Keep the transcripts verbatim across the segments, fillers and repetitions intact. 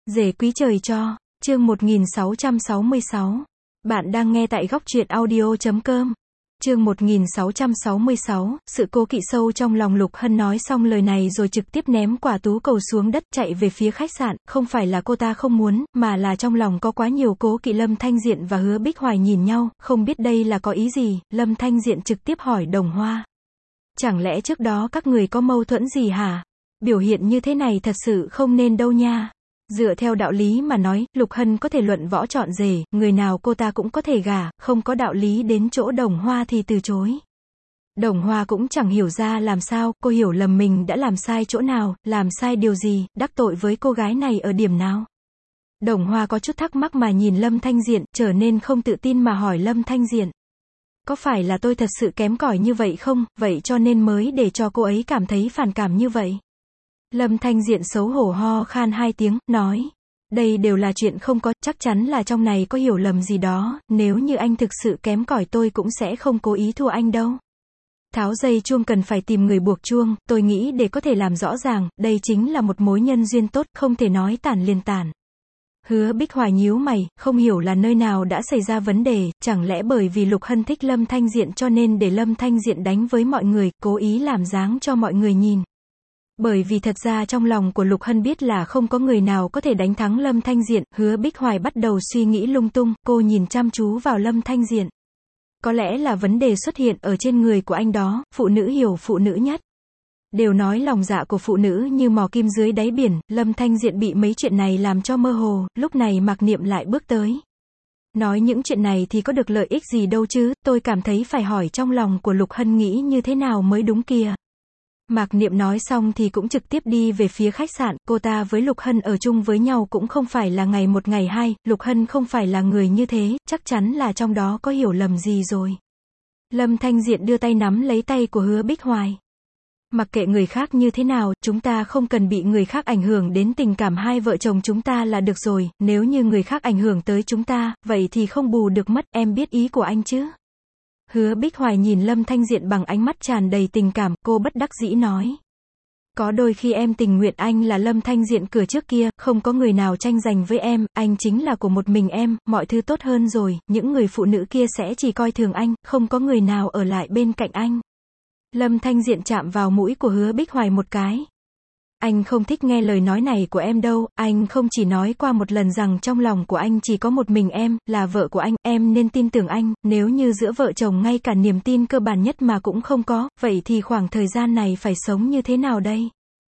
Rể quý trời cho, chương một nghìn sáu trăm sáu mươi sáu. Bạn đang nghe tại góc truyện audio chấm com. Chương một nghìn sáu trăm sáu mươi sáu, sự cố kỵ sâu trong lòng Lục Hân. Nói xong lời này rồi trực tiếp ném quả tú cầu xuống đất chạy về phía khách sạn. Không phải là cô ta không muốn, mà là trong lòng có quá nhiều cố kỵ. Lâm Thanh Diện và Hứa Bích Hoài nhìn nhau, không biết đây là có ý gì. Lâm Thanh Diện trực tiếp hỏi Đồng Hoa: chẳng lẽ trước đó các người có mâu thuẫn gì hả? Biểu hiện như thế này thật sự không nên đâu nha. Dựa theo đạo lý mà nói, Lục Hân có thể luận võ chọn rể, người nào cô ta cũng có thể gả, không có đạo lý đến chỗ Đồng Hoa thì từ chối. Đồng Hoa cũng chẳng hiểu ra làm sao, cô hiểu lầm mình đã làm sai chỗ nào, làm sai điều gì, đắc tội với cô gái này ở điểm nào. Đồng Hoa có chút thắc mắc mà nhìn Lâm Thanh Diện, trở nên không tự tin mà hỏi Lâm Thanh Diện: có phải là tôi thật sự kém cỏi như vậy không, vậy cho nên mới để cho cô ấy cảm thấy phản cảm như vậy? Lâm Thanh Diện xấu hổ ho khan hai tiếng, nói: đây đều là chuyện không có, chắc chắn là trong này có hiểu lầm gì đó, nếu như anh thực sự kém cỏi tôi cũng sẽ không cố ý thua anh đâu. Tháo dây chuông cần phải tìm người buộc chuông, tôi nghĩ để có thể làm rõ ràng, đây chính là một mối nhân duyên tốt, không thể nói tản liền tản. Hứa Bích Hoài nhíu mày, không hiểu là nơi nào đã xảy ra vấn đề, chẳng lẽ bởi vì Lục Hân thích Lâm Thanh Diện cho nên để Lâm Thanh Diện đánh với mọi người, cố ý làm dáng cho mọi người nhìn. Bởi vì thật ra trong lòng của Lục Hân biết là không có người nào có thể đánh thắng Lâm Thanh Diện. Hứa Bích Hoài bắt đầu suy nghĩ lung tung, cô nhìn chăm chú vào Lâm Thanh Diện. Có lẽ là vấn đề xuất hiện ở trên người của anh đó, phụ nữ hiểu phụ nữ nhất. Đều nói lòng dạ của phụ nữ như mò kim dưới đáy biển, Lâm Thanh Diện bị mấy chuyện này làm cho mơ hồ, lúc này Mạc Niệm lại bước tới. Nói những chuyện này thì có được lợi ích gì đâu chứ, tôi cảm thấy phải hỏi trong lòng của Lục Hân nghĩ như thế nào mới đúng kìa. Mạc Niệm nói xong thì cũng trực tiếp đi về phía khách sạn, cô ta với Lục Hân ở chung với nhau cũng không phải là ngày một ngày hai, Lục Hân không phải là người như thế, chắc chắn là trong đó có hiểu lầm gì rồi. Lâm Thanh Diện đưa tay nắm lấy tay của Hứa Bích Hoài. Mặc kệ người khác như thế nào, chúng ta không cần bị người khác ảnh hưởng đến tình cảm hai vợ chồng chúng ta là được rồi, nếu như người khác ảnh hưởng tới chúng ta, vậy thì không bù được mất, em biết ý của anh chứ? Hứa Bích Hoài nhìn Lâm Thanh Diện bằng ánh mắt tràn đầy tình cảm, cô bất đắc dĩ nói: có đôi khi em tình nguyện anh là Lâm Thanh Diện cửa trước kia, không có người nào tranh giành với em, anh chính là của một mình em, mọi thứ tốt hơn rồi, những người phụ nữ kia sẽ chỉ coi thường anh, không có người nào ở lại bên cạnh anh. Lâm Thanh Diện chạm vào mũi của Hứa Bích Hoài một cái. Anh không thích nghe lời nói này của em đâu, anh không chỉ nói qua một lần rằng trong lòng của anh chỉ có một mình em, là vợ của anh, em nên tin tưởng anh, nếu như giữa vợ chồng ngay cả niềm tin cơ bản nhất mà cũng không có, vậy thì khoảng thời gian này phải sống như thế nào đây?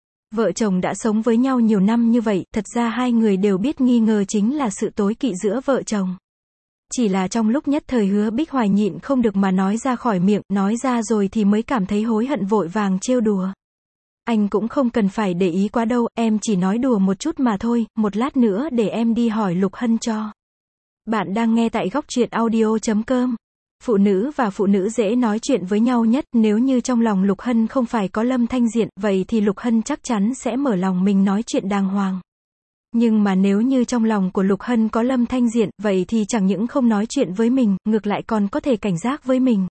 Vợ chồng đã sống với nhau nhiều năm như vậy, thật ra hai người đều biết nghi ngờ chính là sự tối kỵ giữa vợ chồng. Chỉ là trong lúc nhất thời Hứa Bích Hoài nhịn không được mà nói ra khỏi miệng, nói ra rồi thì mới cảm thấy hối hận vội vàng trêu đùa. Anh cũng không cần phải để ý quá đâu, em chỉ nói đùa một chút mà thôi, một lát nữa để em đi hỏi Lục Hân cho. Bạn đang nghe tại góc truyện audio chấm com. Phụ nữ và phụ nữ dễ nói chuyện với nhau nhất, nếu như trong lòng Lục Hân không phải có Lâm Thanh Diện, vậy thì Lục Hân chắc chắn sẽ mở lòng mình nói chuyện đàng hoàng. Nhưng mà nếu như trong lòng của Lục Hân có Lâm Thanh Diện, vậy thì chẳng những không nói chuyện với mình, ngược lại còn có thể cảnh giác với mình.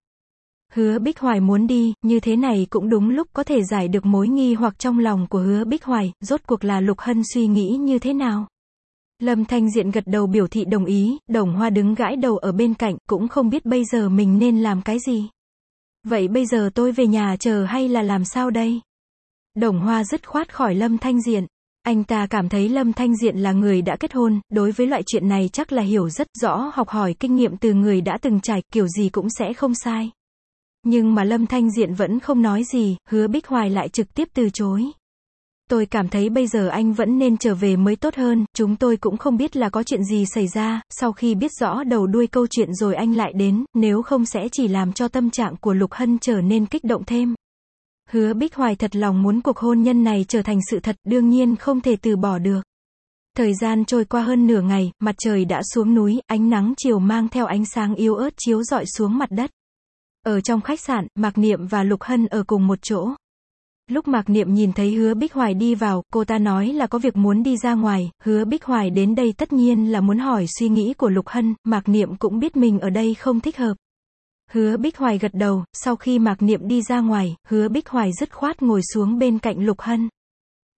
Hứa Bích Hoài muốn đi, như thế này cũng đúng lúc có thể giải được mối nghi hoặc trong lòng của Hứa Bích Hoài, rốt cuộc là Lục Hân suy nghĩ như thế nào. Lâm Thanh Diện gật đầu biểu thị đồng ý, Đồng Hoa đứng gãi đầu ở bên cạnh, cũng không biết bây giờ mình nên làm cái gì. Vậy bây giờ tôi về nhà chờ hay là làm sao đây? Đồng Hoa dứt khoát khỏi Lâm Thanh Diện. Anh ta cảm thấy Lâm Thanh Diện là người đã kết hôn, đối với loại chuyện này chắc là hiểu rất rõ, học hỏi kinh nghiệm từ người đã từng trải, kiểu gì cũng sẽ không sai. Nhưng mà Lâm Thanh Diện vẫn không nói gì, Hứa Bích Hoài lại trực tiếp từ chối. Tôi cảm thấy bây giờ anh vẫn nên trở về mới tốt hơn, chúng tôi cũng không biết là có chuyện gì xảy ra, sau khi biết rõ đầu đuôi câu chuyện rồi anh lại đến, nếu không sẽ chỉ làm cho tâm trạng của Lục Hân trở nên kích động thêm. Hứa Bích Hoài thật lòng muốn cuộc hôn nhân này trở thành sự thật, đương nhiên không thể từ bỏ được. Thời gian trôi qua hơn nửa ngày, mặt trời đã xuống núi, ánh nắng chiều mang theo ánh sáng yếu ớt chiếu rọi xuống mặt đất. Ở trong khách sạn, Mạc Niệm và Lục Hân ở cùng một chỗ. Lúc Mạc Niệm nhìn thấy Hứa Bích Hoài đi vào, cô ta nói là có việc muốn đi ra ngoài, Hứa Bích Hoài đến đây tất nhiên là muốn hỏi suy nghĩ của Lục Hân, Mạc Niệm cũng biết mình ở đây không thích hợp. Hứa Bích Hoài gật đầu, sau khi Mạc Niệm đi ra ngoài, Hứa Bích Hoài dứt khoát ngồi xuống bên cạnh Lục Hân.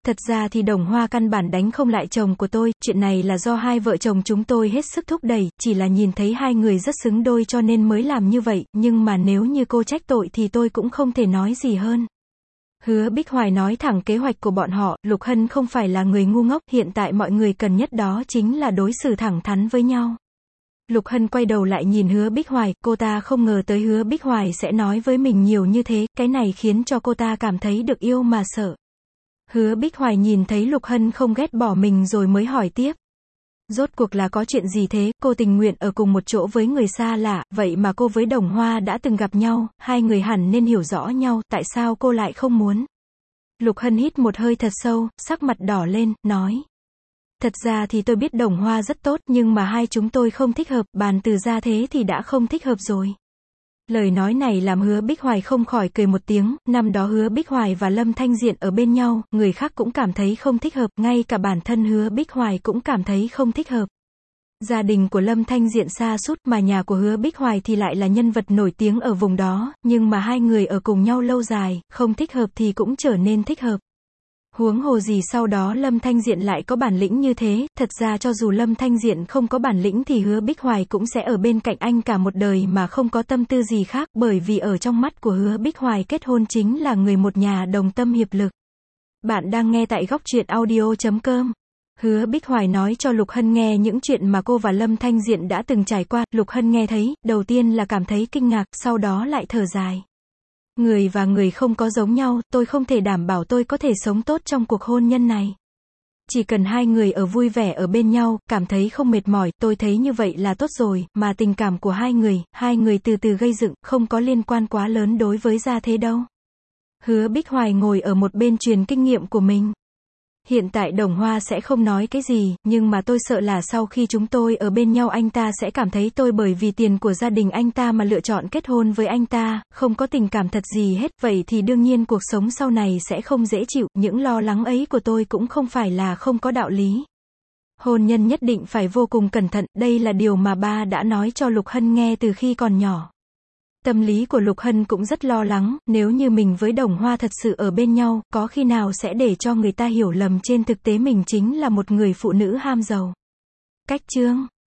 Thật ra thì Đồng Hoa căn bản đánh không lại chồng của tôi, chuyện này là do hai vợ chồng chúng tôi hết sức thúc đẩy, chỉ là nhìn thấy hai người rất xứng đôi cho nên mới làm như vậy, nhưng mà nếu như cô trách tội thì tôi cũng không thể nói gì hơn. Hứa Bích Hoài nói thẳng kế hoạch của bọn họ, Lục Hân không phải là người ngu ngốc, hiện tại mọi người cần nhất đó chính là đối xử thẳng thắn với nhau. Lục Hân quay đầu lại nhìn Hứa Bích Hoài, cô ta không ngờ tới Hứa Bích Hoài sẽ nói với mình nhiều như thế, cái này khiến cho cô ta cảm thấy được yêu mà sợ. Hứa Bích Hoài nhìn thấy Lục Hân không ghét bỏ mình rồi mới hỏi tiếp. Rốt cuộc là có chuyện gì thế, cô tình nguyện ở cùng một chỗ với người xa lạ, vậy mà cô với Đồng Hoa đã từng gặp nhau, hai người hẳn nên hiểu rõ nhau, tại sao cô lại không muốn? Lục Hân hít một hơi thật sâu, sắc mặt đỏ lên, nói. Thật ra thì tôi biết Đồng Hoa rất tốt, nhưng mà hai chúng tôi không thích hợp, bàn từ ra thế thì đã không thích hợp rồi. Lời nói này làm Hứa Bích Hoài không khỏi cười một tiếng, năm đó Hứa Bích Hoài và Lâm Thanh Diện ở bên nhau, người khác cũng cảm thấy không thích hợp, ngay cả bản thân Hứa Bích Hoài cũng cảm thấy không thích hợp. Gia đình của Lâm Thanh Diện xa sút mà nhà của Hứa Bích Hoài thì lại là nhân vật nổi tiếng ở vùng đó, nhưng mà hai người ở cùng nhau lâu dài, không thích hợp thì cũng trở nên thích hợp. Huống hồ gì sau đó Lâm Thanh Diện lại có bản lĩnh như thế, thật ra cho dù Lâm Thanh Diện không có bản lĩnh thì Hứa Bích Hoài cũng sẽ ở bên cạnh anh cả một đời mà không có tâm tư gì khác, bởi vì ở trong mắt của Hứa Bích Hoài kết hôn chính là người một nhà đồng tâm hiệp lực. Bạn đang nghe tại góc truyện audio chấm com. Hứa Bích Hoài nói cho Lục Hân nghe những chuyện mà cô và Lâm Thanh Diện đã từng trải qua, Lục Hân nghe thấy, đầu tiên là cảm thấy kinh ngạc, sau đó lại thở dài. Người và người không có giống nhau, tôi không thể đảm bảo tôi có thể sống tốt trong cuộc hôn nhân này. Chỉ cần hai người ở vui vẻ ở bên nhau, cảm thấy không mệt mỏi, tôi thấy như vậy là tốt rồi, mà tình cảm của hai người, hai người từ từ gây dựng, không có liên quan quá lớn đối với gia thế đâu. Hứa Bích Hoài ngồi ở một bên truyền kinh nghiệm của mình. Hiện tại Đồng Hoa sẽ không nói cái gì, nhưng mà tôi sợ là sau khi chúng tôi ở bên nhau anh ta sẽ cảm thấy tôi bởi vì tiền của gia đình anh ta mà lựa chọn kết hôn với anh ta, không có tình cảm thật gì hết, vậy thì đương nhiên cuộc sống sau này sẽ không dễ chịu, những lo lắng ấy của tôi cũng không phải là không có đạo lý. Hôn nhân nhất định phải vô cùng cẩn thận, đây là điều mà ba đã nói cho Lục Hân nghe từ khi còn nhỏ. Tâm lý của Lục Hân cũng rất lo lắng, nếu như mình với Đồng Hoa thật sự ở bên nhau, có khi nào sẽ để cho người ta hiểu lầm trên thực tế mình chính là một người phụ nữ ham giàu. Cách chương